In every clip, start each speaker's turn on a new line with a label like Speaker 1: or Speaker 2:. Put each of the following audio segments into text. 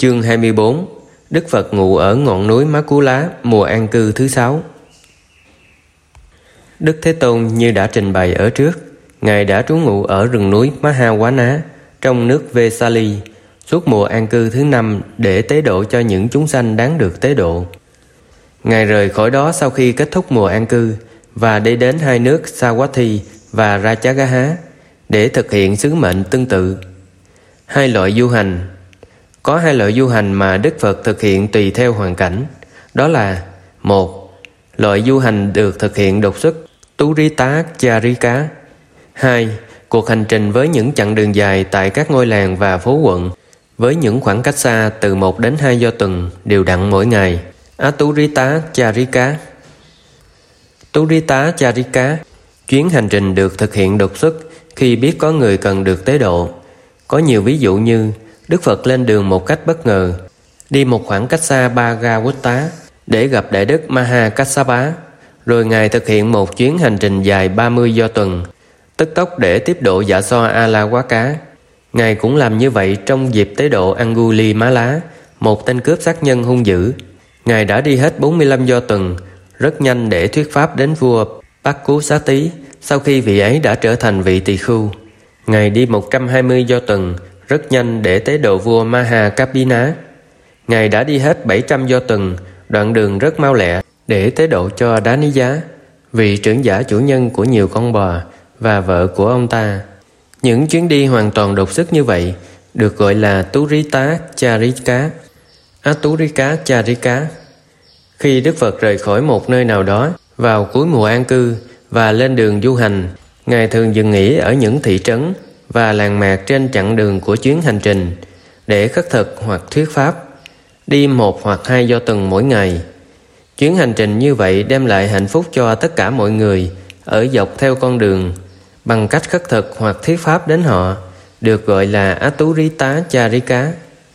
Speaker 1: Chương 24. Đức Phật ngụ ở ngọn núi Má Cú Lá, mùa an cư thứ 6. Đức Thế Tôn như đã trình bày ở trước, Ngài đã trú ngụ ở rừng núi Mahawana trong nước Vesali suốt mùa an cư thứ 5 để tế độ cho những chúng sanh đáng được tế độ. Ngài rời khỏi đó sau khi kết thúc mùa an cư và đi đến hai nước Savatthi và Rajagaha để thực hiện sứ mệnh tương tự. Hai loại du hành. Có hai loại du hành mà Đức Phật thực hiện tùy theo hoàn cảnh. Đó là: 1. Loại du hành được thực hiện đột xuất Turita Charika. 2. Cuộc hành trình với những chặng đường dài tại các ngôi làng và phố quận với những khoảng cách xa từ 1 đến 2 do tuần đều đặn mỗi ngày. Aturita Charika. Turita Charika, chuyến hành trình được thực hiện đột xuất khi biết có người cần được tế độ. Có nhiều ví dụ như Đức Phật lên đường một cách bất ngờ, đi một khoảng cách xa Bhagavata để gặp Đại Đức Mahakassapa, rồi Ngài thực hiện một chuyến hành trình dài 30 do tuần, tức tốc để tiếp độ Dạ So Alawaka. Ngài cũng làm như vậy trong dịp tế độ Angulimala, một tên cướp sát nhân hung dữ. Ngài đã đi hết 45 do tuần, rất nhanh để thuyết pháp đến vua Pakkusati sau khi vị ấy đã trở thành vị tỳ khưu. Ngài đi 120 do tuần, rất nhanh để tế độ vua Mahakapina. Ngài đã đi hết 700 do tuần, đoạn đường rất mau lẹ để tế độ cho Daniya, vị trưởng giả chủ nhân của nhiều con bò và vợ của ông ta. Những chuyến đi hoàn toàn đột xuất như vậy được gọi là Turita Charika, Aturika Charika. Khi Đức Phật rời khỏi một nơi nào đó vào cuối mùa an cư và lên đường du hành, Ngài thường dừng nghỉ ở những thị trấn và làng mạc trên chặng đường của chuyến hành trình để khất thực hoặc thuyết pháp, đi 1 hoặc 2 do tuần mỗi ngày. Chuyến hành trình như vậy đem lại hạnh phúc cho tất cả mọi người ở dọc theo con đường bằng cách khất thực hoặc thuyết pháp đến họ, được gọi là Aturita Charika.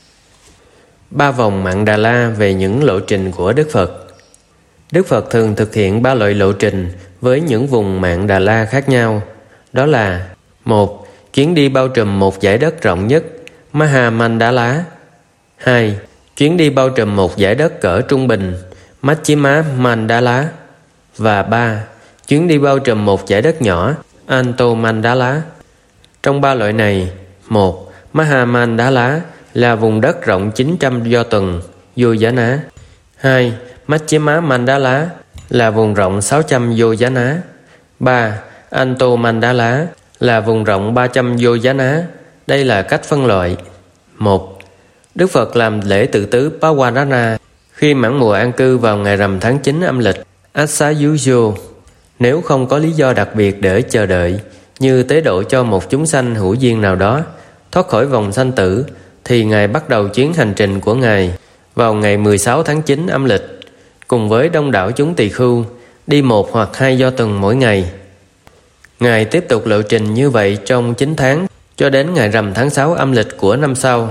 Speaker 1: 3 vòng Mạn Đà La về những lộ trình của Đức Phật. Đức Phật thường thực hiện 3 loại lộ trình với những vùng Mạn Đà La khác nhau. Đó là: 1. Chuyến đi bao trùm một dải đất rộng nhất, Mahamandala. 2. Chuyến đi bao trùm một dải đất cỡ trung bình, Majjhima Mandala. Và 3. Chuyến đi bao trùm một dải đất nhỏ, Antomandala. Trong 3 loại này, 1. Mahamandala là vùng đất rộng 900 do tuần, Yojana. 2. Majjhima Mandala là vùng rộng 600 Yojana. 3. Antomandala là vùng rộng 300 Yojana. Đây là cách phân loại. 1. Đức Phật làm lễ tự tứ Pawarana khi mãn mùa an cư vào ngày rằm tháng 9 âm lịch, Asayujo. Nếu không có lý do đặc biệt để chờ đợi, như tế độ cho một chúng sanh hữu duyên nào đó thoát khỏi vòng sanh tử, thì Ngài bắt đầu chuyến hành trình của Ngài vào ngày 16 tháng 9 âm lịch, cùng với đông đảo chúng tỳ khưu, đi 1 hoặc 2 do tuần mỗi ngày. Ngài tiếp tục lộ trình như vậy trong 9 tháng cho đến ngày rằm tháng 6 âm lịch của năm sau.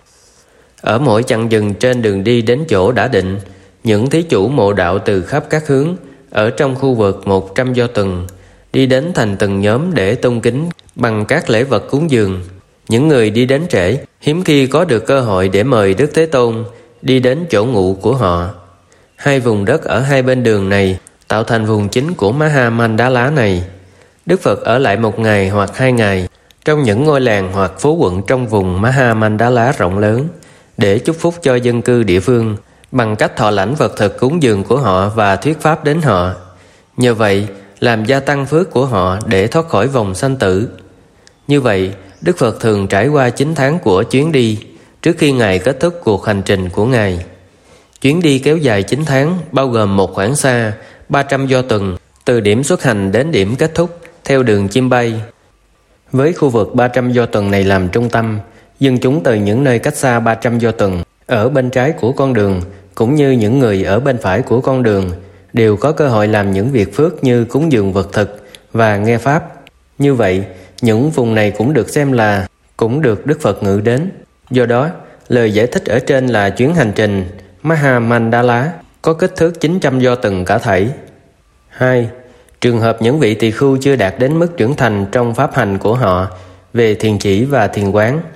Speaker 1: Ở mỗi chặng dừng trên đường đi đến chỗ đã định, những thí chủ mộ đạo từ khắp các hướng ở trong khu vực 100 do tuần đi đến thành từng nhóm để tôn kính bằng các lễ vật cúng dường. Những người đi đến trễ hiếm khi có được cơ hội để mời Đức Thế Tôn đi đến chỗ ngụ của họ. 2 vùng đất ở hai bên đường này tạo thành vùng chính của Mahamandala này. Đức Phật ở lại 1 ngày hoặc 2 ngày trong những ngôi làng hoặc phố quận trong vùng Mahamandala rộng lớn để chúc phúc cho dân cư địa phương bằng cách thọ lãnh vật thực cúng dường của họ và thuyết pháp đến họ. Nhờ vậy làm gia tăng phước của họ để thoát khỏi vòng sanh tử. Như vậy Đức Phật thường trải qua 9 tháng của chuyến đi trước khi Ngài kết thúc cuộc hành trình của Ngài. Chuyến đi kéo dài 9 tháng bao gồm một khoảng xa 300 do tuần từ điểm xuất hành đến điểm kết thúc theo đường chim bay. Với khu vực 300 do tuần này làm trung tâm, dân chúng từ những nơi cách xa 300 do tuần ở bên trái của con đường cũng như những người ở bên phải của con đường đều có cơ hội làm những việc phước như cúng dường vật thực và nghe pháp. Như vậy, những vùng này cũng được xem là cũng được Đức Phật ngự đến. Do đó, lời giải thích ở trên là chuyến hành trình Mahamandala có kích thước 900 do tuần cả thảy. 2. Trường hợp những vị tỳ khưu chưa đạt đến mức trưởng thành trong pháp hành của họ về thiền chỉ và thiền quán,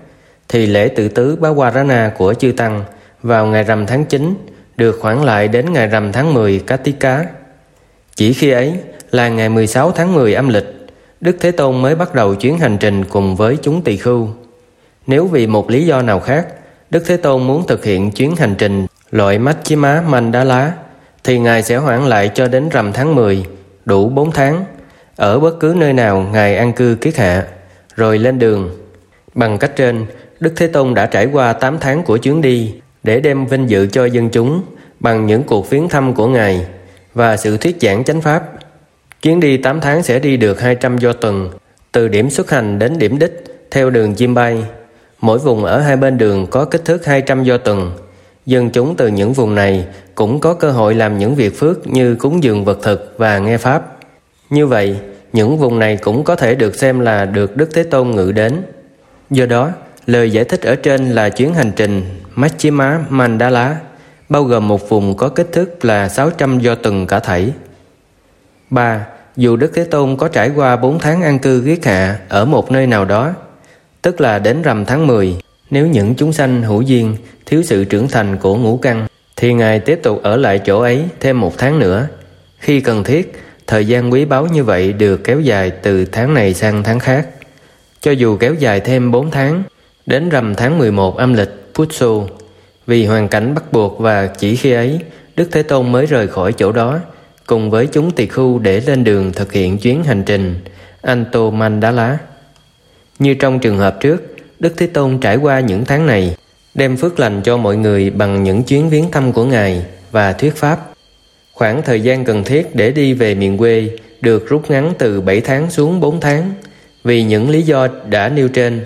Speaker 1: thì lễ tự tứ Bawarana của chư Tăng vào ngày rằm tháng 9 được hoãn lại đến ngày rằm tháng 10 Kartika. Chỉ khi ấy là ngày 16 tháng 10 âm lịch, Đức Thế Tôn mới bắt đầu chuyến hành trình cùng với chúng tỳ khưu. Nếu vì một lý do nào khác, Đức Thế Tôn muốn thực hiện chuyến hành trình loại Majjhima Mandala, thì Ngài sẽ hoãn lại cho đến rằm tháng 10, đủ 4 tháng, ở bất cứ nơi nào Ngài an cư kiết hạ, rồi lên đường. Bằng cách trên, Đức Thế Tôn đã trải qua 8 tháng của chuyến đi để đem vinh dự cho dân chúng bằng những cuộc viếng thăm của Ngài và sự thuyết giảng chánh pháp. Chuyến đi 8 tháng sẽ đi được 200 do tuần, từ điểm xuất hành đến điểm đích theo đường chim bay. Mỗi vùng ở hai bên đường có kích thước 200 do tuần. Dân chúng từ những vùng này cũng có cơ hội làm những việc phước như cúng dường vật thực và nghe pháp. Như vậy, những vùng này cũng có thể được xem là được Đức Thế Tôn ngự đến. Do đó, lời giải thích ở trên là chuyến hành trình Majjhima Mandala, bao gồm một vùng có kích thước là 600 do tuần cả thảy. 3. Dù Đức Thế Tôn có trải qua 4 tháng an cư kiết hạ ở một nơi nào đó, tức là đến rằm tháng 10, nếu những chúng sanh hữu duyên thiếu sự trưởng thành của ngũ căn, thì Ngài tiếp tục ở lại chỗ ấy thêm 1 tháng nữa. Khi cần thiết, thời gian quý báu như vậy được kéo dài từ tháng này sang tháng khác. Cho dù kéo dài thêm 4 tháng, đến rằm tháng 11 âm lịch Pusso, vì hoàn cảnh bắt buộc và chỉ khi ấy, Đức Thế Tôn mới rời khỏi chỗ đó, cùng với chúng tỳ khưu để lên đường thực hiện chuyến hành trình Anto Mandala. Như trong trường hợp trước, Đức Thế Tôn trải qua những tháng này, đem phước lành cho mọi người bằng những chuyến viếng thăm của Ngài và thuyết pháp. Khoảng thời gian cần thiết để đi về miền quê được rút ngắn từ 7 tháng xuống 4 tháng, vì những lý do đã nêu trên.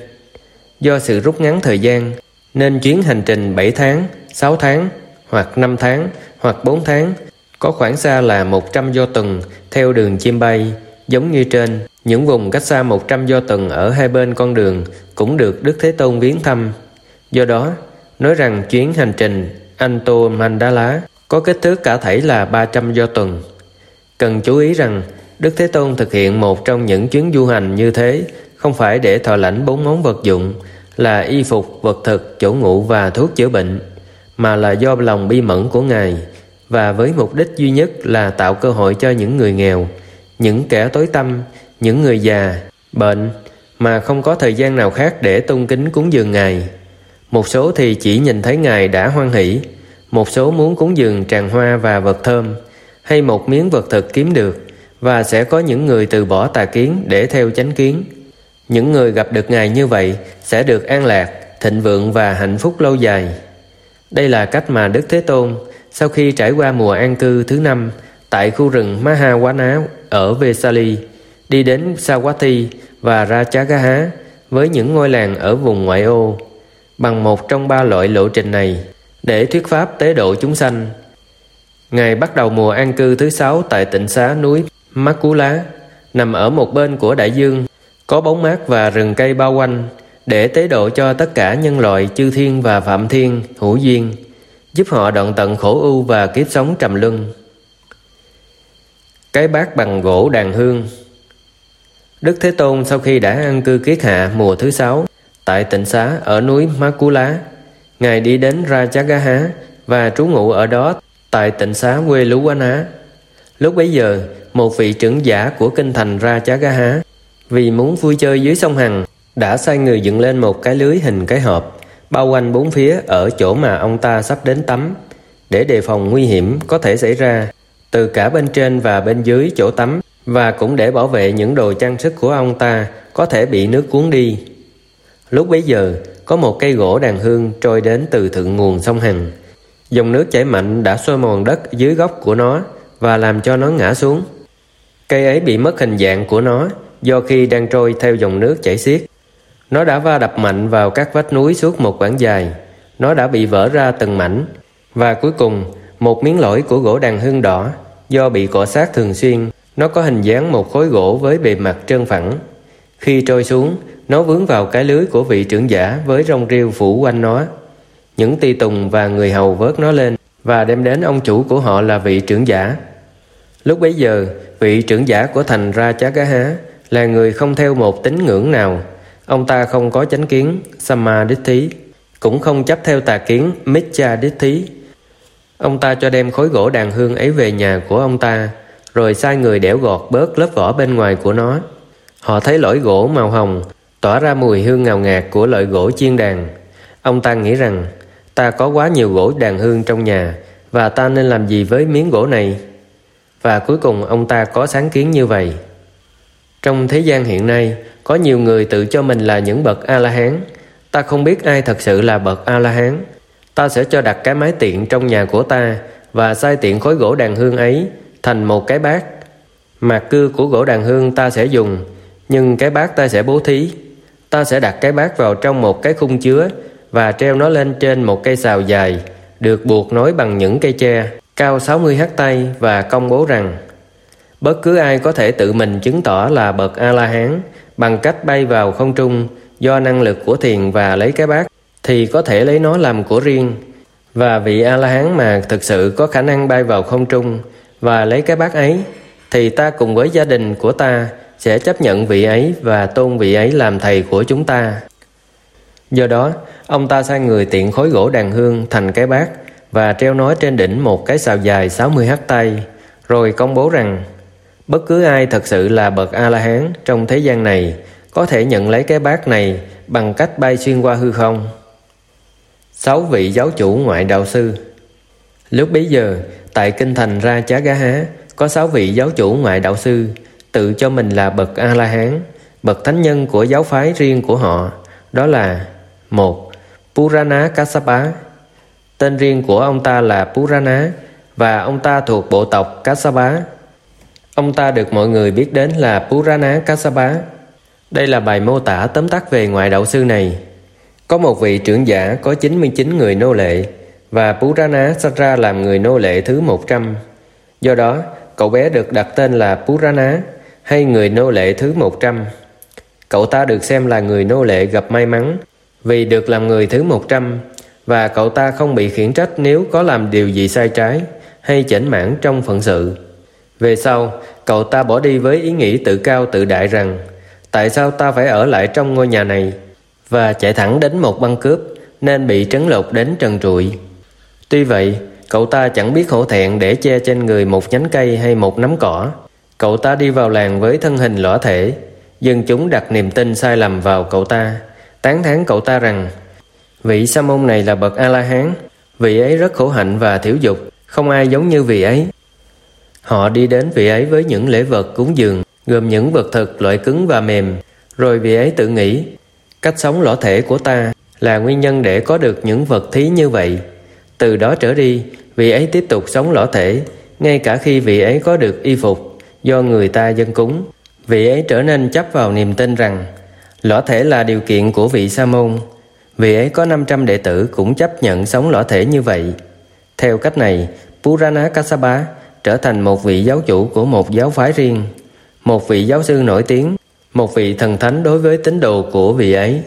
Speaker 1: Do sự rút ngắn thời gian, nên chuyến hành trình 7 tháng, 6 tháng, hoặc 5 tháng, hoặc 4 tháng, có khoảng xa là 100 do tuần theo đường chim bay, giống như trên. Những vùng cách xa 100 do tuần ở hai bên con đường cũng được Đức Thế Tôn viếng thăm. Do đó, nói rằng chuyến hành trình Anto Mandala có kích thước cả thảy là 300 do tuần. Cần chú ý rằng Đức Thế Tôn thực hiện một trong những chuyến du hành như thế không phải để thọ lãnh 4 món vật dụng là y phục, vật thực, chỗ ngủ và thuốc chữa bệnh, mà là do lòng bi mẫn của Ngài, và với mục đích duy nhất là tạo cơ hội cho những người nghèo, những kẻ tối tăm, những người già, bệnh mà không có thời gian nào khác để tôn kính cúng dường Ngài. Một số thì chỉ nhìn thấy Ngài đã hoan hỷ, một số muốn cúng dường tràng hoa và vật thơm, hay một miếng vật thực kiếm được, và sẽ có những người từ bỏ tà kiến để theo chánh kiến. Những người gặp được Ngài như vậy sẽ được an lạc, thịnh vượng và hạnh phúc lâu dài. Đây là cách mà Đức Thế Tôn, sau khi trải qua mùa an cư thứ 5 tại khu rừng Mahawana ở Vesali, đi đến Savatthi và Rajagaha với những ngôi làng ở vùng ngoại ô, bằng một trong 3 loại lộ trình này, để thuyết pháp tế độ chúng sanh. Ngài bắt đầu mùa an cư thứ 6 tại tịnh xá núi Makula, nằm ở một bên của đại dương, có bóng mát và rừng cây bao quanh, để tế độ cho tất cả nhân loại chư thiên và phạm thiên hữu duyên, giúp họ đoạn tận khổ ưu và kiếp sống trầm luân. Cái bát bằng gỗ đàn hương. Đức Thế Tôn sau khi đã an cư kiết hạ mùa thứ 6 tại tịnh xá ở núi Makula, Ngài đi đến Rajagaha và trú ngụ ở đó tại tịnh xá Veluwana. Lúc bấy giờ, một vị trưởng giả của kinh thành Rajagaha, vì muốn vui chơi dưới sông Hằng, đã sai người dựng lên một cái lưới hình cái hộp bao quanh 4 phía ở chỗ mà ông ta sắp đến tắm, để đề phòng nguy hiểm có thể xảy ra từ cả bên trên và bên dưới chỗ tắm, và cũng để bảo vệ những đồ trang sức của ông ta có thể bị nước cuốn đi. Lúc bấy giờ, có một cây gỗ đàn hương trôi đến từ thượng nguồn sông Hằng. Dòng nước chảy mạnh đã xôi mòn đất dưới gốc của nó và làm cho nó ngã xuống. Cây ấy bị mất hình dạng của nó do khi đang trôi theo dòng nước chảy xiết. Nó đã va đập mạnh vào các vách núi suốt một quãng dài. Nó đã bị vỡ ra từng mảnh. Và cuối cùng, một miếng lõi của gỗ đàn hương đỏ, do bị cọ xát thường xuyên, nó có hình dáng một khối gỗ với bề mặt trơn phẳng. Khi trôi xuống, nó vướng vào cái lưới của vị trưởng giả với rong rêu phủ quanh nó. Những tỳ tùng và người hầu vớt nó lên và đem đến ông chủ của họ là vị trưởng giả. Lúc bấy giờ, vị trưởng giả của thành Rajagaha là người không theo một tín ngưỡng nào, Ông ta không có chánh kiến Sammaditthi, cũng không chấp theo tà kiến Micchaditthi. Ông ta cho đem khối gỗ đàn hương ấy về nhà của ông ta, rồi sai người đẽo gọt bớt lớp vỏ bên ngoài của nó. Họ thấy lõi gỗ màu hồng tỏa ra mùi hương ngào ngạt của loại gỗ chiên đàn. Ông ta nghĩ rằng ta có quá nhiều gỗ đàn hương trong nhà, và ta nên làm gì với miếng gỗ này? Và cuối cùng ông ta có sáng kiến như vậy. Trong thế gian hiện nay, có nhiều người tự cho mình là những bậc A-la-hán. Ta không biết ai thật sự là bậc A-la-hán. Ta sẽ cho đặt cái mái tiện trong nhà của ta, và sai tiện khối gỗ đàn hương ấy thành một cái bát. Mạc cưa của gỗ đàn hương ta sẽ dùng, nhưng cái bát ta sẽ bố thí. Ta sẽ đặt cái bát vào trong một cái khung chứa và treo nó lên trên một cây sào dài, được buộc nối bằng những cây tre cao 60 hắt tay, và công bố rằng bất cứ ai có thể tự mình chứng tỏ là bậc A-la-hán bằng cách bay vào không trung do năng lực của thiền và lấy cái bát, thì có thể lấy nó làm của riêng. Và vị A-la-hán mà thực sự có khả năng bay vào không trung và lấy cái bát ấy, thì ta cùng với gia đình của ta sẽ chấp nhận vị ấy và tôn vị ấy làm thầy của chúng ta. Do đó, ông ta sai người tiện khối gỗ đàn hương thành cái bát và treo nó trên đỉnh một cái sào dài 60 hắt tay, rồi công bố rằng bất cứ ai thật sự là bậc A-la-hán trong thế gian này có thể nhận lấy cái bát này bằng cách bay xuyên qua hư không. 6 vị giáo chủ ngoại đạo sư. Lúc bấy giờ, tại kinh thành Rajagaha có 6 vị giáo chủ ngoại đạo sư tự cho mình là bậc A-la-hán, bậc thánh nhân của giáo phái riêng của họ. Đó là: 1. Purana Kassapa. Tên riêng của ông ta là Purana, và ông ta thuộc bộ tộc Kassapa. Ông ta được mọi người biết đến là Purana Kassapa. Đây là bài mô tả tóm tắt về ngoại đạo sư này. Có một vị trưởng giả có 99 người nô lệ, và Purana sanh ra làm người nô lệ thứ 100. Do đó, cậu bé được đặt tên là Purana, hay người nô lệ thứ 100. Cậu ta được xem là người nô lệ gặp may mắn vì được làm người thứ 100, và cậu ta không bị khiển trách nếu có làm điều gì sai trái hay chểnh mảng trong phận sự. Về sau, cậu ta bỏ đi với ý nghĩ tự cao tự đại rằng tại sao ta phải ở lại trong ngôi nhà này, và chạy thẳng đến một băng cướp nên bị trấn lột đến trần trụi. Tuy vậy, cậu ta chẳng biết hổ thẹn để che trên người một nhánh cây hay một nắm cỏ. Cậu ta đi vào làng với thân hình lõa thể. Dân chúng đặt niềm tin sai lầm vào cậu ta, tán thán cậu ta rằng vị sa môn này là bậc A-la-hán, vị ấy rất khổ hạnh và thiểu dục, không ai giống như vị ấy. Họ đi đến vị ấy với những lễ vật cúng dường, gồm những vật thực loại cứng và mềm. Rồi vị ấy tự nghĩ, cách sống lõa thể của ta là nguyên nhân để có được những vật thí như vậy. Từ đó trở đi, vị ấy tiếp tục sống lõa thể, ngay cả khi vị ấy có được y phục do người ta dâng cúng. Vị ấy trở nên chấp vào niềm tin rằng lõa thể là điều kiện của vị sa môn. Vị ấy có 500 đệ tử cũng chấp nhận sống lõa thể như vậy. Theo cách này, Purana Kassapa trở thành một vị giáo chủ của một giáo phái riêng, một vị giáo sư nổi tiếng, một vị thần thánh đối với tín đồ của vị ấy.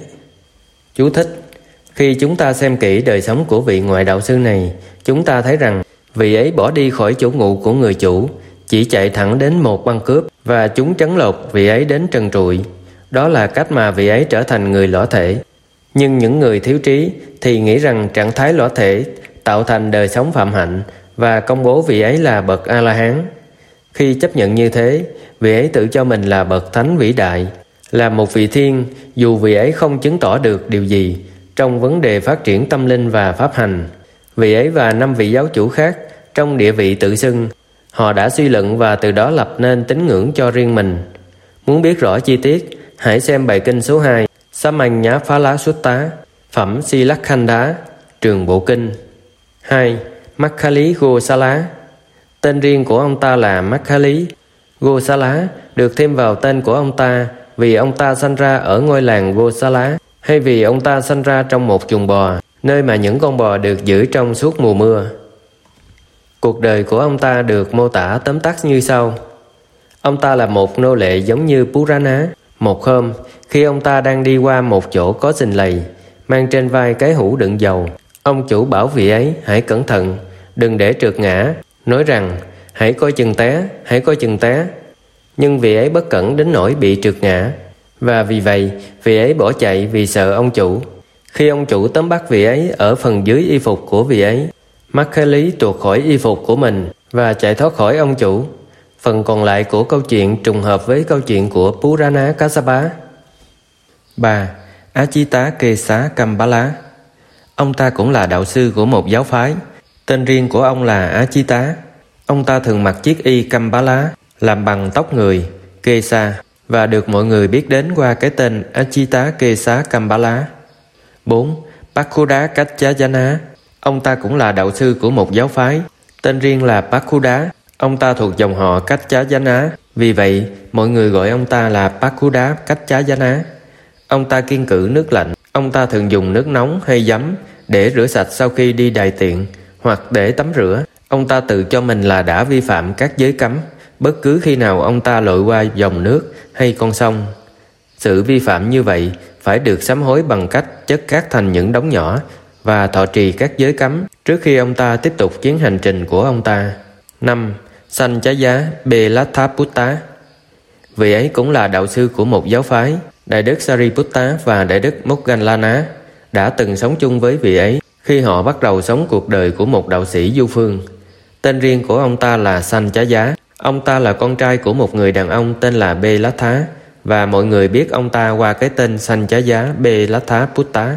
Speaker 1: Chú thích: khi chúng ta xem kỹ đời sống của vị ngoại đạo sư này, chúng ta thấy rằng vị ấy bỏ đi khỏi chỗ ngụ của người chủ, chỉ chạy thẳng đến một băng cướp, và chúng trấn lột vị ấy đến trần trụi. Đó là cách mà vị ấy trở thành người lõa thể. Nhưng những người thiếu trí thì nghĩ rằng trạng thái lõa thể tạo thành đời sống phạm hạnh, và công bố vị ấy là bậc A-la-hán. Khi chấp nhận như thế, vị ấy tự cho mình là bậc thánh vĩ đại, là một vị thiên, dù vị ấy không chứng tỏ được điều gì trong vấn đề phát triển tâm linh và pháp hành. Vị ấy và 5 vị giáo chủ khác trong địa vị tự xưng, họ đã suy luận và từ đó lập nên tín ngưỡng cho riêng mình. Muốn biết rõ chi tiết, hãy xem bài kinh số 2 Samanyaphala Sutta, phẩm Silakhanda, trường bộ kinh. 2. Makkhali Gosala. Tên riêng của ông ta là Makkhali. Gosala được thêm vào tên của ông ta vì ông ta sanh ra ở ngôi làng Gosala, hay vì ông ta sanh ra trong một chuồng bò, nơi mà những con bò được giữ trong suốt mùa mưa. Cuộc đời của ông ta được mô tả tóm tắt như sau. Ông ta là một nô lệ giống như Purana. Một hôm, khi ông ta đang đi qua một chỗ có sình lầy, mang trên vai cái hũ đựng dầu, ông chủ bảo vị ấy hãy cẩn thận, đừng để trượt ngã, nói rằng hãy coi chừng té, hãy coi chừng té. Nhưng vị ấy bất cẩn đến nỗi bị trượt ngã. Và vì vậy, vị ấy bỏ chạy vì sợ ông chủ. Khi ông chủ tóm bắt vị ấy ở phần dưới y phục của vị ấy, Makkhali tuột khỏi y phục của mình và chạy thoát khỏi ông chủ. Phần còn lại của câu chuyện trùng hợp với câu chuyện của Purana Kassapa. 3. Ajita Kesa Kambala. Ông ta cũng là đạo sư của một giáo phái. Tên riêng của ông là Ajita. Ông ta thường mặc chiếc y Kambala làm bằng tóc người, Kesa, và được mọi người biết đến qua cái tên Ajita Kesa Kambala. 4. Pakhuda Kachayana. Ông ta cũng là đạo sư của một giáo phái. Tên riêng là Pakhuda. Ông ta thuộc dòng họ Kachayana, vì vậy mọi người gọi ông ta là Pakhuda Kachayana. Ông ta kiêng cữ nước lạnh. Ông ta thường dùng nước nóng hay giấm để rửa sạch sau khi đi đại tiện hoặc để tắm rửa. Ông ta tự cho mình là đã vi phạm các giới cấm bất cứ khi nào ông ta lội qua dòng nước hay con sông. Sự vi phạm như vậy phải được sám hối bằng cách chất cát thành những đống nhỏ và thọ trì các giới cấm trước khi ông ta tiếp tục chuyến hành trình của ông ta. 5. Sanchaya Belathaputta. Vị ấy cũng là đạo sư của một giáo phái. Đại đức Sariputta và Đại đức Moggallana đã từng sống chung với vị ấy khi họ bắt đầu sống cuộc đời của một đạo sĩ du phương. Tên riêng của ông ta là Sanchaya. Ông ta là con trai của một người đàn ông tên là Belatha, và mọi người biết ông ta qua cái tên Sanchaya Belathaputta.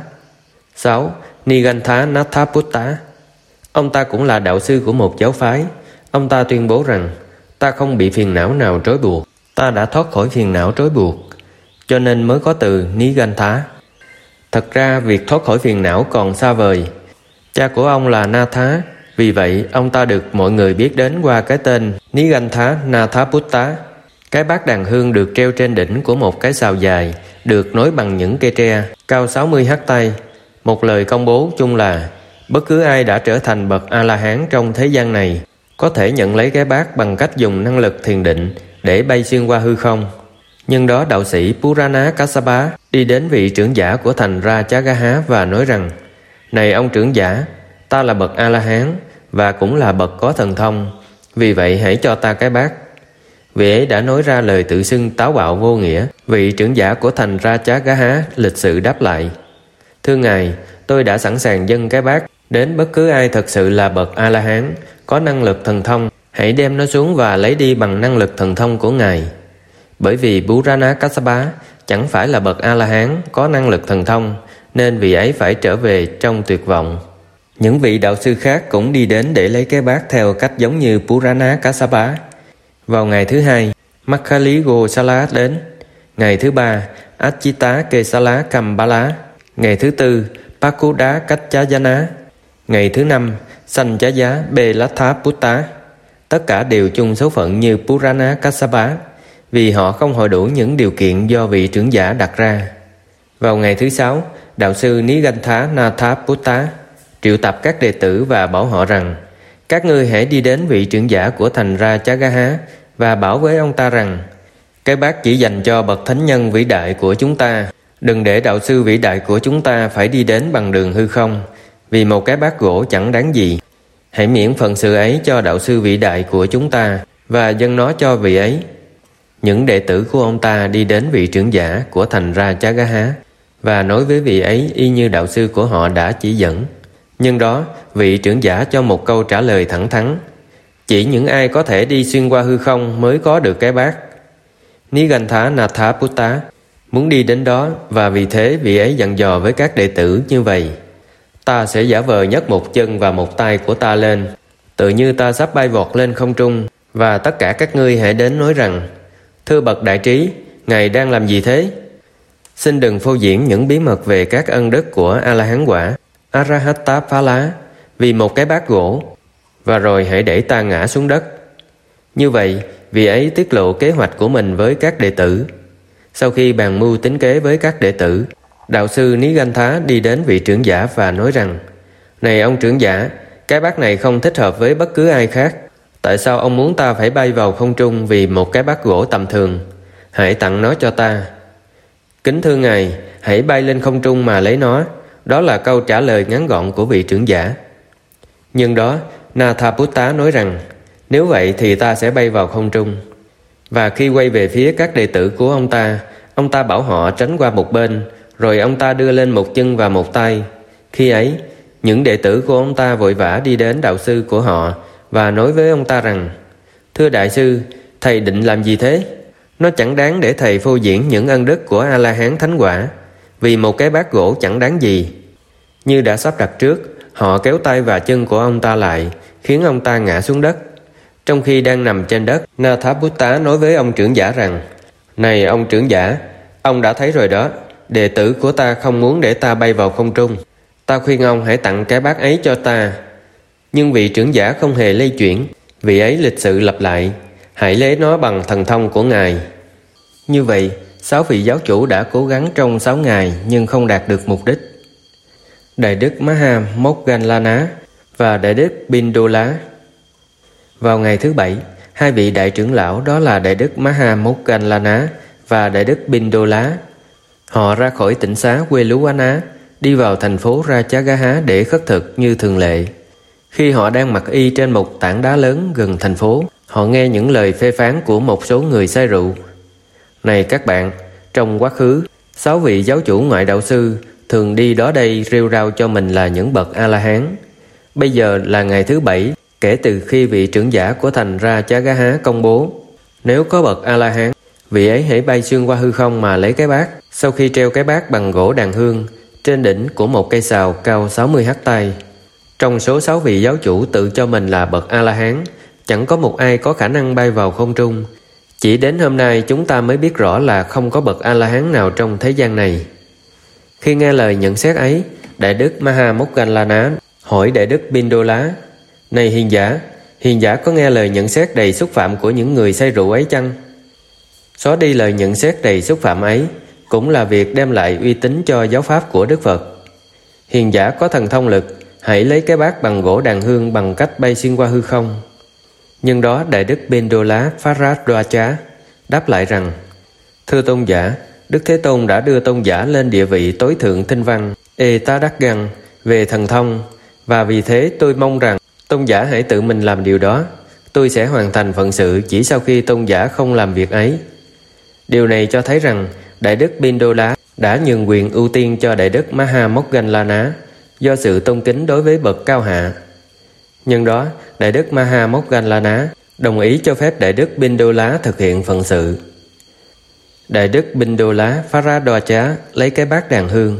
Speaker 1: 6. Nigantha Nathaputta. Ông ta cũng là đạo sư của một giáo phái. Ông ta tuyên bố rằng: ta không bị phiền não nào trói buộc, ta đã thoát khỏi phiền não trói buộc, cho nên mới có từ Nigantha. Thật ra việc thoát khỏi phiền não còn xa vời. Cha của ông là Natha, vì vậy ông ta được mọi người biết đến qua cái tên Nigantha Nathaputta. Cái bát đàn hương được treo trên đỉnh của một cái sào dài, được nối bằng những cây tre cao 60 hắt tay. Một lời công bố chung là bất cứ ai đã trở thành bậc A-la-hán trong thế gian này có thể nhận lấy cái bát bằng cách dùng năng lực thiền định để bay xuyên qua hư không. Nhưng đó đạo sĩ Purana Kassapa đi đến vị trưởng giả của thành Rajagaha và nói rằng: này ông trưởng giả, ta là bậc A-la-hán và cũng là bậc có thần thông, vì vậy hãy cho ta cái bát. Vị ấy đã nói ra lời tự xưng táo bạo vô nghĩa. Vị trưởng giả của thành Rajagaha lịch sự đáp lại: thưa ngài, tôi đã sẵn sàng dâng cái bát đến bất cứ ai thật sự là bậc A-la-hán có năng lực thần thông. Hãy đem nó xuống và lấy đi bằng năng lực thần thông của ngài. Bởi vì Purana Kassapa chẳng phải là bậc A-la-hán có năng lực thần thông, nên vị ấy phải trở về trong tuyệt vọng. Những vị đạo sư khác cũng đi đến để lấy cái bát theo cách giống như Purana Kassapa. Vào ngày thứ hai, Makkhali Gosala đến. Ngày thứ ba, Ajita Kesala Kambala. Ngày thứ tư, Pakhuda Kachayana. Ngày thứ năm, Sanchaya Belathaputta. Tất cả đều chung số phận như Purana Kassapa, vì họ không hội đủ những điều kiện do vị trưởng giả đặt ra. Vào ngày thứ sáu, đạo sư Nigantha Nathaputta triệu tập các đệ tử và bảo họ rằng: các ngươi hãy đi đến vị trưởng giả của thành Rajagaha và bảo với ông ta rằng: cái bát chỉ dành cho bậc thánh nhân vĩ đại của chúng ta. Đừng để đạo sư vĩ đại của chúng ta phải đi đến bằng đường hư không, vì một cái bát gỗ chẳng đáng gì. Hãy miễn phận sự ấy cho đạo sư vĩ đại của chúng ta và dâng nó cho vị ấy. Những đệ tử của ông ta đi đến vị trưởng giả của thành Rajagaha và nói với vị ấy y như đạo sư của họ đã chỉ dẫn. Nhưng đó, vị trưởng giả cho một câu trả lời thẳng thắn: chỉ những ai có thể đi xuyên qua hư không mới có được cái bát. Nigantha Nathaputta muốn đi đến đó, và vì thế vị ấy dặn dò với các đệ tử như vậy: ta sẽ giả vờ nhấc một chân và một tay của ta lên, tự như ta sắp bay vọt lên không trung, và tất cả các ngươi hãy đến nói rằng: thưa bậc đại trí, ngài đang làm gì thế? Xin đừng phô diễn những bí mật về các ân đức của A-la-hán quả Arahata-phala vì một cái bát gỗ, và rồi hãy để ta ngã xuống đất. Như vậy, vị ấy tiết lộ kế hoạch của mình với các đệ tử. Sau khi bàn mưu tính kế với các đệ tử, đạo sư Nigantha đi đến vị trưởng giả và nói rằng: này ông trưởng giả, cái bát này không thích hợp với bất cứ ai khác. Tại sao ông muốn ta phải bay vào không trung vì một cái bát gỗ tầm thường? Hãy tặng nó cho ta. Kính thưa ngài, hãy bay lên không trung mà lấy nó. Đó là câu trả lời ngắn gọn của vị trưởng giả. Nhưng đó, Nathaputta nói rằng: nếu vậy thì ta sẽ bay vào không trung. Và khi quay về phía các đệ tử của ông ta, Ông ta bảo họ tránh qua một bên, rồi ông ta đưa lên một chân và một tay. Khi ấy, những đệ tử của ông ta vội vã đi đến đạo sư của họ và nói với ông ta rằng: Thưa đại sư, thầy định làm gì thế? Nó chẳng đáng để thầy phô diễn những ân đức của A-la-hán thánh quả, vì một cái bát gỗ chẳng đáng gì. Như đã sắp đặt trước, họ kéo tay và chân của ông ta lại, khiến ông ta ngã xuống đất. Trong khi đang nằm trên đất, Nathabutta nói với ông trưởng giả rằng: Này ông trưởng giả, ông đã thấy rồi đó, đệ tử của ta không muốn để ta bay vào không trung. Ta khuyên ông hãy tặng cái bát ấy cho ta. Nhưng vị trưởng giả không hề lay chuyển. Vị ấy lịch sự lặp lại: Hãy lấy nó bằng thần thông của ngài. Như vậy, 6 vị giáo chủ đã cố gắng trong 6 ngày nhưng không đạt được mục đích. Đại đức Maha Moggallana và Đại đức Pindola. Vào ngày thứ Bảy, 2 vị đại trưởng lão, đó là Đại đức Maha Moggallana và Đại đức Pindola, họ ra khỏi tỉnh xá Weluwana, đi vào thành phố Rajagaha để khất thực như thường lệ. Khi họ đang mặc y trên một tảng đá lớn gần thành phố, họ nghe những lời phê phán của một số người say rượu. Này các bạn, trong quá khứ, 6 vị giáo chủ ngoại đạo sư thường đi đó đây rêu rao cho mình là những bậc A-la-hán. Bây giờ là ngày thứ Bảy kể từ khi vị trưởng giả của thành Rajagaha công bố: Nếu có bậc A-la-hán, vị ấy hãy bay xuyên qua hư không mà lấy cái bát. Sau khi treo cái bát bằng gỗ đàn hương trên đỉnh của một cây sào cao 60 hectare. Trong số 6 vị giáo chủ tự cho mình là bậc A-la-hán, chẳng có một ai có khả năng bay vào không trung. Chỉ đến hôm nay chúng ta mới biết rõ là không có bậc A-la-hán nào trong thế gian này. Khi nghe lời nhận xét ấy, Đại đức Maha Moggallana hỏi Đại đức Pindola: Này hiền giả có nghe lời nhận xét đầy xúc phạm của những người say rượu ấy chăng? Xóa đi lời nhận xét đầy xúc phạm ấy cũng là việc đem lại uy tín cho giáo pháp của Đức Phật. Hiền giả có thần thông lực, hãy lấy cái bát bằng gỗ đàn hương bằng cách bay xuyên qua hư không. Nhưng đó Đại đức Pindola Pharadwaja đáp lại rằng: Thưa tôn giả, Đức Thế Tôn đã đưa tôn giả lên địa vị tối thượng thinh văn Etadagang về thần thông, và vì thế tôi mong rằng tôn giả hãy tự mình làm điều đó. Tôi sẽ hoàn thành phận sự chỉ sau khi tôn giả không làm việc ấy. Điều này cho thấy rằng Đại đức Pindola đã nhường quyền ưu tiên cho Đại đức Maha Moggallana do sự tôn kính đối với bậc cao hạ. Nhưng đó, Đại đức Maha Moggallana đồng ý cho phép Đại đức Pindola thực hiện phận sự. Đại đức Pindola Pharadwaja lấy cái bát đàn hương.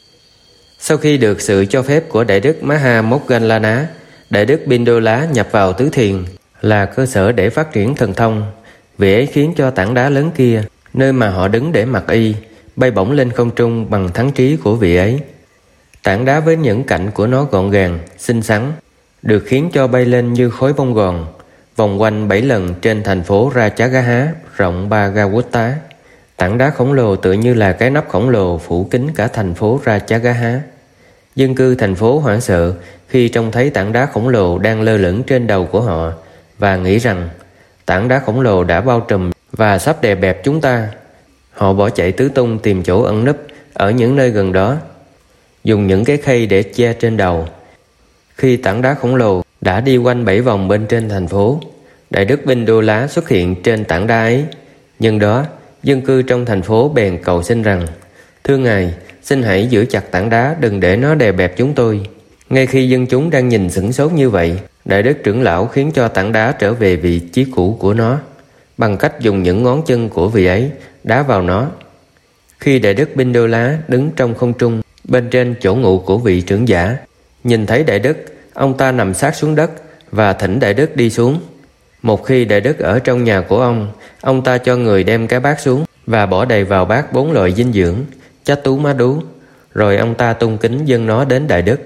Speaker 1: Sau khi được sự cho phép của Đại đức Maha Moggallana, Đại đức Pindola nhập vào tứ thiền, là cơ sở để phát triển thần thông. Vị ấy khiến cho tảng đá lớn kia, nơi mà họ đứng để mặc y, bay bổng lên không trung bằng thắng trí của vị ấy. Tảng đá với những cạnh của nó gọn gàng, xinh xắn, được khiến cho bay lên như khối bông gòn, vòng quanh 7 lần trên thành phố Rajagaha rộng 3 Gawutta. Tảng đá khổng lồ tựa như là cái nắp khổng lồ phủ kín cả thành phố Rajagaha. Dân cư thành phố hoảng sợ khi trông thấy tảng đá khổng lồ đang lơ lửng trên đầu của họ, và nghĩ rằng tảng đá khổng lồ đã bao trùm và sắp đè bẹp chúng ta. Họ bỏ chạy tứ tung tìm chỗ ẩn nấp ở những nơi gần đó, dùng những cái khay để che trên đầu. Khi tảng đá khổng lồ đã đi quanh 7 vòng bên trên thành phố, Đại đức Pindola xuất hiện trên tảng đá ấy. Nhưng đó, dân cư trong thành phố bèn cầu xin rằng: Thưa Ngài, xin hãy giữ chặt tảng đá, đừng để nó đè bẹp chúng tôi. Ngay khi dân chúng đang nhìn sửng sốt như vậy, Đại đức trưởng lão khiến cho tảng đá trở về vị trí cũ của nó, bằng cách dùng những ngón chân của vị ấy đá vào nó. Khi Đại đức Pindola đứng trong không trung bên trên chỗ ngụ của vị trưởng giả, nhìn thấy Đại đức, ông ta nằm sát xuống đất và thỉnh Đại đức đi xuống. Một khi Đại đức ở trong nhà của ông ta cho người đem cái bát xuống và bỏ đầy vào bát 4 loại dinh dưỡng, chát tú má đú, rồi ông ta tôn kính dâng nó đến Đại đức.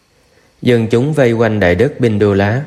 Speaker 1: Dân chúng vây quanh Đại đức Pindola.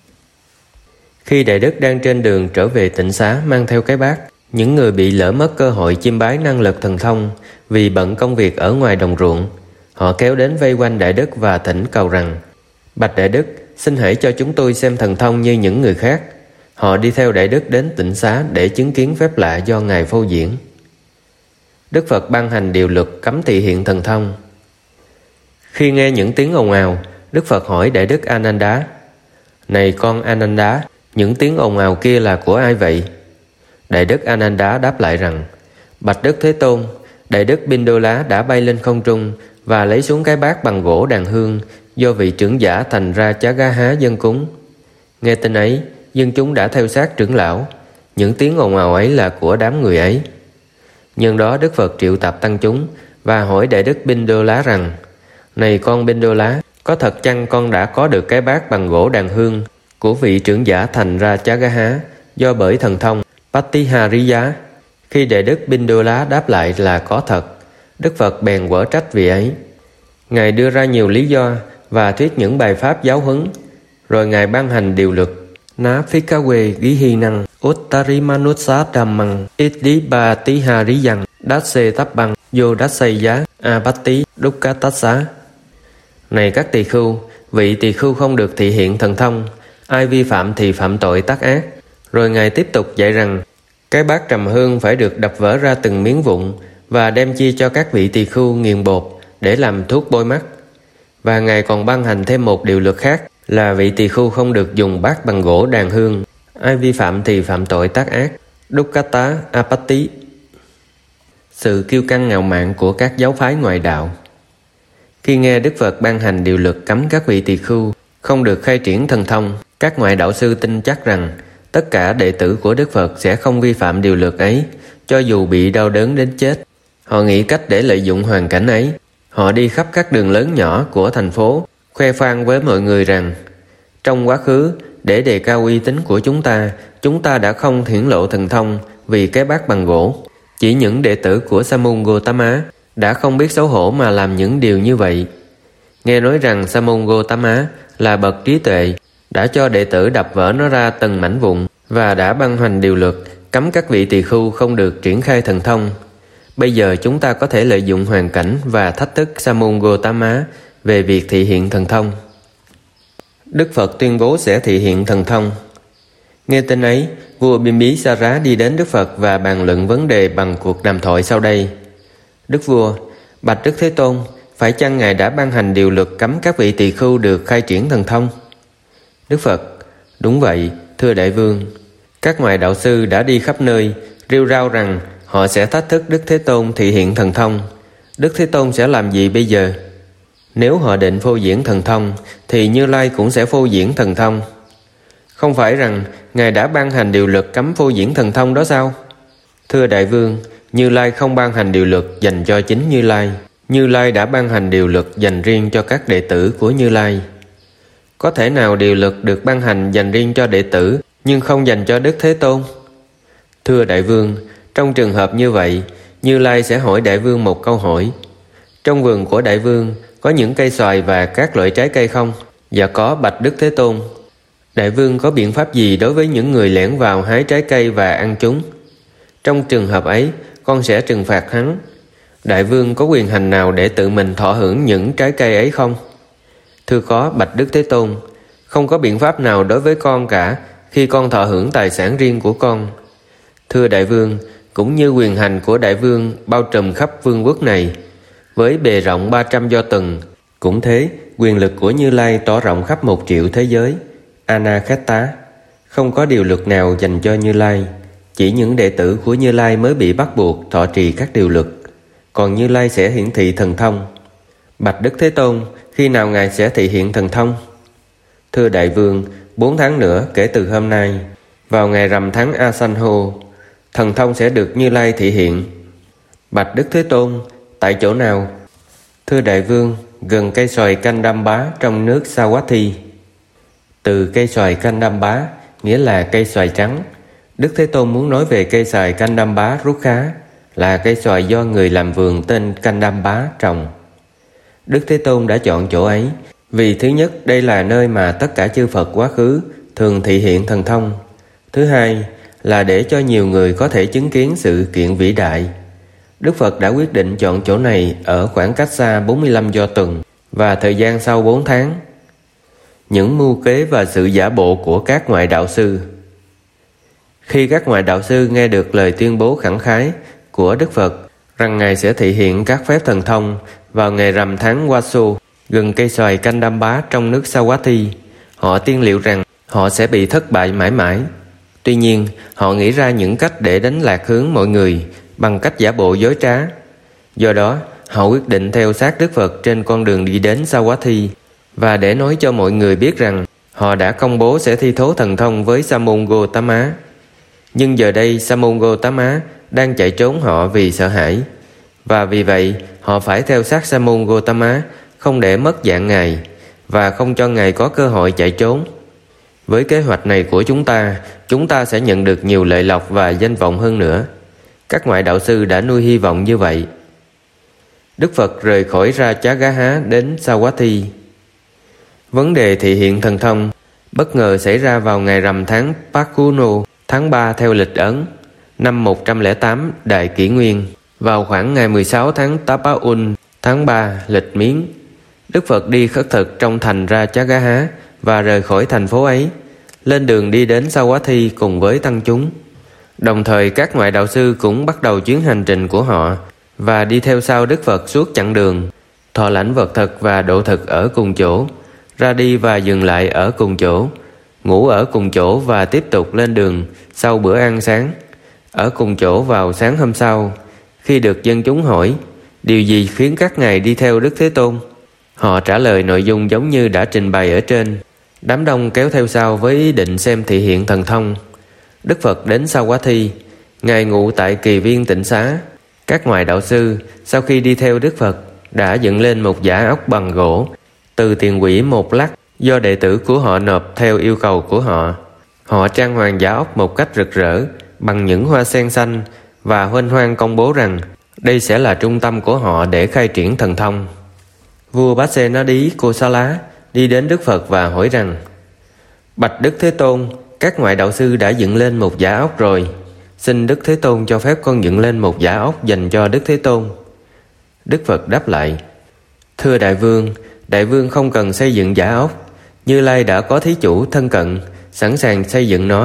Speaker 1: Khi Đại đức đang trên đường trở về tịnh xá mang theo cái bát, những người bị lỡ mất cơ hội chiêm bái năng lực thần thông vì bận công việc ở ngoài đồng ruộng, họ kéo đến vây quanh Đại đức và thỉnh cầu rằng: Bạch Đại đức, xin hãy cho chúng tôi xem thần thông như những người khác. Họ đi theo Đại đức đến tịnh xá để chứng kiến phép lạ do Ngài phô diễn. Đức Phật ban hành điều luật cấm thị hiện thần thông. Khi nghe những tiếng ồn ào, Đức Phật hỏi Đại đức Ananda: Này con Ananda, những tiếng ồn ào kia là của ai vậy? Đại đức Ananda đáp lại rằng: Bạch Đức Thế Tôn, Đại Đức Pindolá đã bay lên không trung và lấy xuống cái bát bằng gỗ đàn hương do vị trưởng giả thành ra Chá Gá Há dâng cúng. Nghe tin ấy, dân chúng đã theo sát trưởng lão. Những tiếng ồn ào ấy là của đám người ấy. Nhân đó Đức Phật triệu tập tăng chúng và hỏi Đại Đức Pindolá rằng: Này con Pindolá, có thật chăng con đã có được cái bát bằng gỗ đàn hương của vị trưởng giả thành ra Chá Gá Há do bởi thần thông Patihariya? Khi Đại Đức Pindolá đáp lại là có thật, Đức Phật bèn quở trách vị ấy. Ngài đưa ra nhiều lý do và thuyết những bài pháp giáo huấn. Rồi Ngài ban hành điều luật: Ná Phikawe Ghi Năng Uttarimanusa Dhammang Idibhatihariyan Dasse Tappang Vô Dasse Giá Abatti Dukkatassa. Này các tỳ khưu, vị tỳ khưu không được thị hiện thần thông, ai vi phạm thì phạm tội tác ác. Rồi Ngài tiếp tục dạy rằng cái bát trầm hương phải được đập vỡ ra từng miếng vụn và đem chia cho các vị tỳ khưu nghiền bột để làm thuốc bôi mắt. Và Ngài còn ban hành thêm một điều luật khác là vị tỳ khưu không được dùng bát bằng gỗ đàn hương, ai vi phạm thì phạm tội tác ác. Dukkata Apatti. Sự kiêu căng ngạo mạn của các giáo phái ngoại đạo. Khi nghe Đức Phật ban hành điều luật cấm các vị tỳ khưu không được khai triển thần thông, các ngoại đạo sư tin chắc rằng tất cả đệ tử của Đức Phật sẽ không vi phạm điều luật ấy, cho dù bị đau đớn đến chết. Họ nghĩ cách để lợi dụng hoàn cảnh ấy. Họ đi khắp các đường lớn nhỏ của thành phố, khoe khoang với mọi người rằng trong quá khứ, để đề cao uy tín của chúng ta đã không hiển lộ thần thông vì cái bát bằng gỗ. Chỉ những đệ tử của Sa môn Gotama đã không biết xấu hổ mà làm những điều như vậy. Nghe nói rằng Sa môn Gotama là bậc trí tuệ, đã cho đệ tử đập vỡ nó ra từng mảnh vụn và đã ban hành điều luật cấm các vị tỳ khưu không được triển khai thần thông. Bây giờ chúng ta có thể lợi dụng hoàn cảnh và thách thức Sa môn Gotama về việc thị hiện thần thông. Đức Phật tuyên bố sẽ thị hiện thần thông. Nghe tin ấy, vua Bimbisara đi đến Đức Phật và bàn luận vấn đề bằng cuộc đàm thoại sau đây. Đức vua, bạch Đức Thế Tôn, phải chăng Ngài đã ban hành điều luật cấm các vị tỳ khưu được khai triển thần thông? Đức Phật: Đúng vậy, thưa đại vương. Các ngoại đạo sư đã đi khắp nơi, rêu rao rằng họ sẽ thách thức Đức Thế Tôn thị hiện thần thông. Đức Thế Tôn sẽ làm gì bây giờ? Nếu họ định phô diễn thần thông, thì Như Lai cũng sẽ phô diễn thần thông. Không phải rằng Ngài đã ban hành điều luật cấm phô diễn thần thông đó sao? Thưa đại vương, Như Lai không ban hành điều luật dành cho chính Như Lai. Như Lai đã ban hành điều luật dành riêng cho các đệ tử của Như Lai. Có thể nào điều luật được ban hành dành riêng cho đệ tử nhưng không dành cho Đức Thế Tôn? Thưa đại vương, trong trường hợp như vậy, Như Lai sẽ hỏi đại vương một câu hỏi. Trong vườn của đại vương có những cây xoài và các loại trái cây không? Dạ có, bạch Đức Thế Tôn. Đại vương có biện pháp gì đối với những người lẻn vào hái trái cây và ăn chúng? Trong trường hợp ấy, con sẽ trừng phạt hắn. Đại vương có quyền hành nào để tự mình thọ hưởng những trái cây ấy không? Thưa có, bạch Đức Thế Tôn. Không có biện pháp nào đối với con cả khi con thọ hưởng tài sản riêng của con. Thưa đại vương, cũng như quyền hành của đại vương bao trùm khắp vương quốc này, với bề rộng 300 do tuần, cũng thế, quyền lực của Như Lai tỏ rộng khắp 1 triệu thế giới. Anakheta. Không có điều luật nào dành cho Như Lai. Chỉ những đệ tử của Như Lai mới bị bắt buộc thọ trì các điều luật. Còn Như Lai sẽ hiển thị thần thông. Bạch Đức Thế Tôn, khi nào Ngài sẽ thị hiện thần thông? Thưa đại vương, 4 tháng nữa kể từ hôm nay, vào ngày rằm tháng Asanho, thần thông sẽ được Như Lai thị hiện. Bạch Đức Thế Tôn, tại chỗ nào? Thưa đại vương, gần cây xoài Kandamba trong nước Sawathi. Từ cây xoài Kandamba nghĩa là cây xoài trắng. Đức Thế Tôn muốn nói về cây xoài Kandamba Rukha, là cây xoài do người làm vườn tên Kandamba trồng. Đức Thế Tôn đã chọn chỗ ấy vì thứ nhất, đây là nơi mà tất cả chư Phật quá khứ thường thị hiện thần thông. Thứ hai là để cho nhiều người có thể chứng kiến sự kiện vĩ đại. Đức Phật đã quyết định chọn chỗ này ở khoảng cách xa 45 do tuần và thời gian sau 4 tháng. Những mưu kế và sự giả bộ của các ngoại đạo sư. Khi các ngoại đạo sư nghe được lời tuyên bố khẳng khái của Đức Phật rằng Ngài sẽ thị hiện các phép thần thông vào ngày rằm tháng Waso gần cây xoài Kandamba trong nước Sawathi, họ tiên liệu rằng họ sẽ bị thất bại mãi mãi. Tuy nhiên, họ nghĩ ra những cách để đánh lạc hướng mọi người bằng cách giả bộ dối trá. Do đó, họ quyết định theo sát Đức Phật trên con đường đi đến Savatthi, và để nói cho mọi người biết rằng họ đã công bố sẽ thi thố thần thông với Sa môn Gotama. Nhưng giờ đây Sa môn Gotama đang chạy trốn họ vì sợ hãi, và vì vậy họ phải theo sát Sa môn Gotama, không để mất dạng Ngài và không cho Ngài có cơ hội chạy trốn. Với kế hoạch này của chúng ta sẽ nhận được nhiều lợi lộc và danh vọng hơn nữa. Các ngoại đạo sư đã nuôi hy vọng như vậy. Đức Phật rời khỏi Rajagaha đến Savatthi. Vấn đề thị hiện thần thông bất ngờ xảy ra vào ngày rằm tháng Pakhuno, tháng 3 theo lịch Ấn, năm 108 Đại Kỷ Nguyên, vào khoảng ngày 16 tháng Tapaun, tháng 3 lịch Miến. Đức Phật đi khất thực trong thành Rajagaha và rời khỏi thành phố ấy, lên đường đi đến Savatthi cùng với tăng chúng. Đồng thời các ngoại đạo sư cũng bắt đầu chuyến hành trình của họ và đi theo sau Đức Phật suốt chặng đường, thọ lãnh vật thực và độ thực ở cùng chỗ, ra đi và dừng lại ở cùng chỗ, ngủ ở cùng chỗ và tiếp tục lên đường sau bữa ăn sáng, ở cùng chỗ vào sáng hôm sau. Khi được dân chúng hỏi điều gì khiến các ngài đi theo Đức Thế Tôn, họ trả lời nội dung giống như đã trình bày ở trên. Đám đông kéo theo sau với ý định xem thị hiện thần thông. Đức Phật đến Savatthi, Ngài ngụ tại Kỳ Viên Tịnh Xá. Các ngoại đạo sư sau khi đi theo Đức Phật đã dựng lên một giả ốc bằng gỗ từ tiền quỹ một lắc do đệ tử của họ nộp theo yêu cầu của họ. Họ trang hoàng giả ốc một cách rực rỡ bằng những hoa sen xanh và huênh hoang công bố rằng đây sẽ là trung tâm của họ để khai triển thần thông. Vua Pasenadi Kosala đi đến Đức Phật và hỏi rằng: Bạch Đức Thế Tôn, các ngoại đạo sư đã dựng lên một giả ốc rồi, xin Đức Thế Tôn cho phép con dựng lên một giả ốc dành cho Đức Thế Tôn. Đức Phật đáp lại: Thưa Đại Vương không cần xây dựng giả ốc. Như Lai đã có thí chủ thân cận, sẵn sàng xây dựng nó.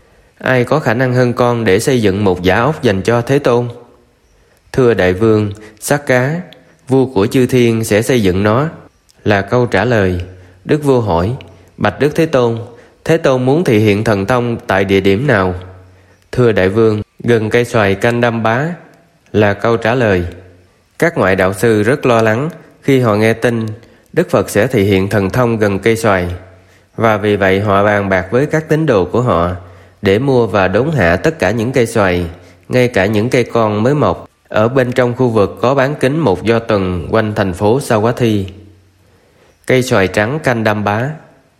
Speaker 1: Ai có khả năng hơn con để xây dựng một giả ốc dành cho Thế Tôn? Thưa Đại Vương, Sakka, vua của chư thiên sẽ xây dựng nó, là câu trả lời. Đức vua hỏi: Bạch Đức Thế Tôn muốn thị hiện thần thông tại địa điểm nào? Thưa Đại Vương, gần cây xoài Kandambá, là câu trả lời. Các ngoại đạo sư rất lo lắng khi họ nghe tin Đức Phật sẽ thị hiện thần thông gần cây xoài, và vì vậy họ bàn bạc với các tín đồ của họ để mua và đốn hạ tất cả những cây xoài, ngay cả những cây con mới mọc, ở bên trong khu vực có bán kính một do tuần quanh thành phố Savatthi. Cây xoài trắng Kandambá.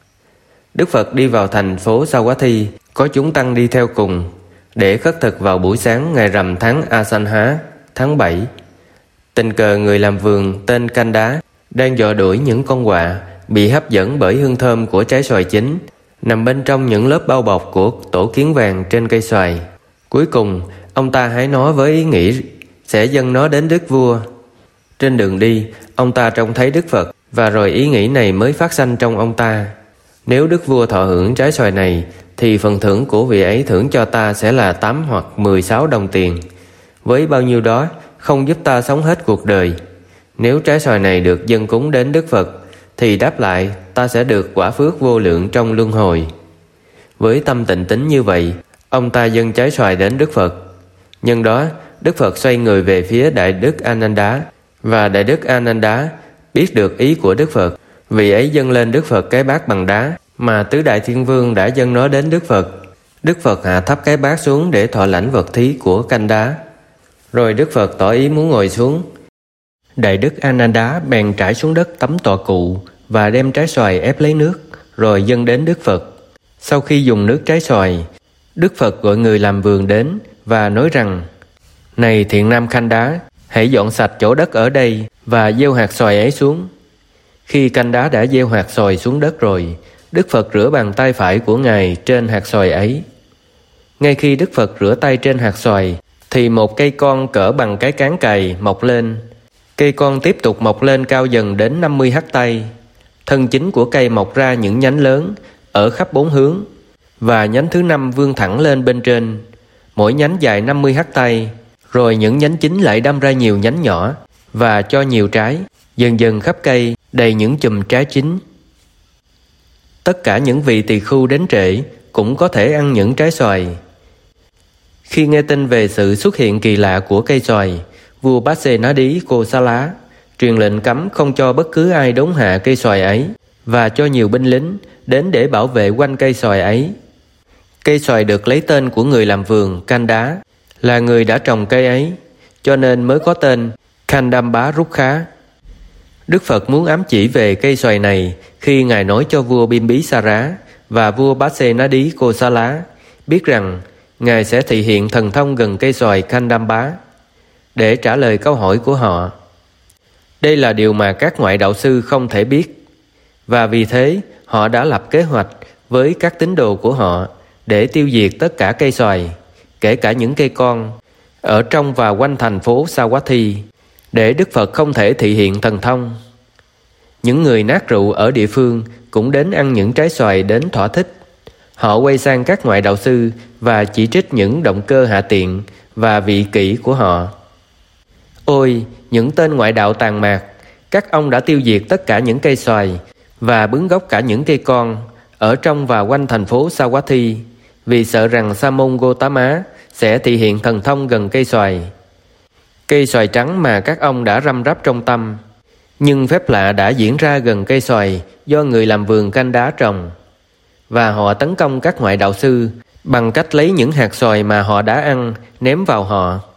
Speaker 1: Đức Phật đi vào thành phố Savatthi, có chúng tăng đi theo cùng, để khất thực vào buổi sáng ngày rằm tháng Asanha, tháng 7. Tình cờ người làm vườn tên Kanda đang dò đuổi những con quạ bị hấp dẫn bởi hương thơm của trái xoài chín, nằm bên trong những lớp bao bọc của tổ kiến vàng trên cây xoài. Cuối cùng, ông ta hái nó với ý nghĩ sẽ dâng nó đến Đức Vua. Trên đường đi, ông ta trông thấy Đức Phật, và rồi ý nghĩ này mới phát sanh trong ông ta: nếu Đức Vua thọ hưởng trái xoài này, thì phần thưởng của vị ấy thưởng cho ta sẽ là 8 hoặc 16 đồng tiền. Với bao nhiêu đó, không giúp ta sống hết cuộc đời. Nếu trái xoài này được dâng cúng đến Đức Phật, thì đáp lại ta sẽ được quả phước vô lượng trong luân hồi. Với tâm tịnh tín như vậy, ông ta dâng trái xoài đến Đức Phật. Nhân đó, Đức Phật xoay người về phía Đại Đức Ananda, và Đại Đức Ananda biết được ý của Đức Phật. Vị ấy dâng lên Đức Phật cái bát bằng đá mà Tứ Đại Thiên Vương đã dâng nó đến Đức Phật. Đức Phật hạ thấp cái bát xuống để thọ lãnh vật thí của Kanda. Rồi Đức Phật tỏ ý muốn ngồi xuống. Đại Đức Ananda bèn trải xuống đất tấm tọa cụ và đem trái xoài ép lấy nước, rồi dâng đến Đức Phật. Sau khi dùng nước trái xoài, Đức Phật gọi người làm vườn đến và nói rằng: Này thiện nam Kanda, hãy dọn sạch chỗ đất ở đây và gieo hạt xoài ấy xuống. Khi Kanda đã gieo hạt xoài xuống đất rồi, Đức Phật rửa bàn tay phải của Ngài trên hạt xoài ấy. Ngay khi Đức Phật rửa tay trên hạt xoài, thì một cây con cỡ bằng cái cán cày mọc lên. Cây con tiếp tục mọc lên cao dần đến 50 hắc tay. Thân chính của cây mọc ra những nhánh lớn ở khắp 4 hướng, và nhánh thứ 5 vươn thẳng lên bên trên. Mỗi nhánh dài 50 hắc tay. Rồi những nhánh chính lại đâm ra nhiều nhánh nhỏ và cho nhiều trái. Dần dần khắp cây đầy những chùm trái chín. Tất cả những vị tỳ khưu đến trễ cũng có thể ăn những trái xoài. Khi nghe tin về sự xuất hiện kỳ lạ của cây xoài, vua Pasenadi Kosala truyền lệnh cấm không cho bất cứ ai đốn hạ cây xoài ấy và cho nhiều binh lính đến để bảo vệ quanh cây xoài ấy. Cây xoài được lấy tên của người làm vườn Kanda, là người đã trồng cây ấy, cho nên mới có tên Kandamba Rukkha. Đức Phật muốn ám chỉ về cây xoài này khi Ngài nói cho vua Bimbisara và vua Pasenadi Kosala biết rằng Ngài sẽ thị hiện thần thông gần cây xoài Kandamba để trả lời câu hỏi của họ. Đây là điều mà các ngoại đạo sư không thể biết, và vì thế họ đã lập kế hoạch với các tín đồ của họ để tiêu diệt tất cả cây xoài, kể cả những cây con, ở trong và quanh thành phố Sawathi, để Đức Phật không thể thị hiện thần thông. Những người nát rượu ở địa phương cũng đến ăn những trái xoài đến thỏa thích. Họ quay sang các ngoại đạo sư và chỉ trích những động cơ hạ tiện và vị kỷ của họ. Ôi, những tên ngoại đạo tàn mạc, các ông đã tiêu diệt tất cả những cây xoài và bứng gốc cả những cây con ở trong và quanh thành phố Sawathi, vì sợ rằng Sa môn Gotama sẽ thị hiện thần thông gần cây xoài. Cây xoài trắng mà các ông đã răm rắp trong tâm. Nhưng phép lạ đã diễn ra gần cây xoài do người làm vườn Kanda trồng, và họ tấn công các ngoại đạo sư bằng cách lấy những hạt xoài mà họ đã ăn ném vào họ.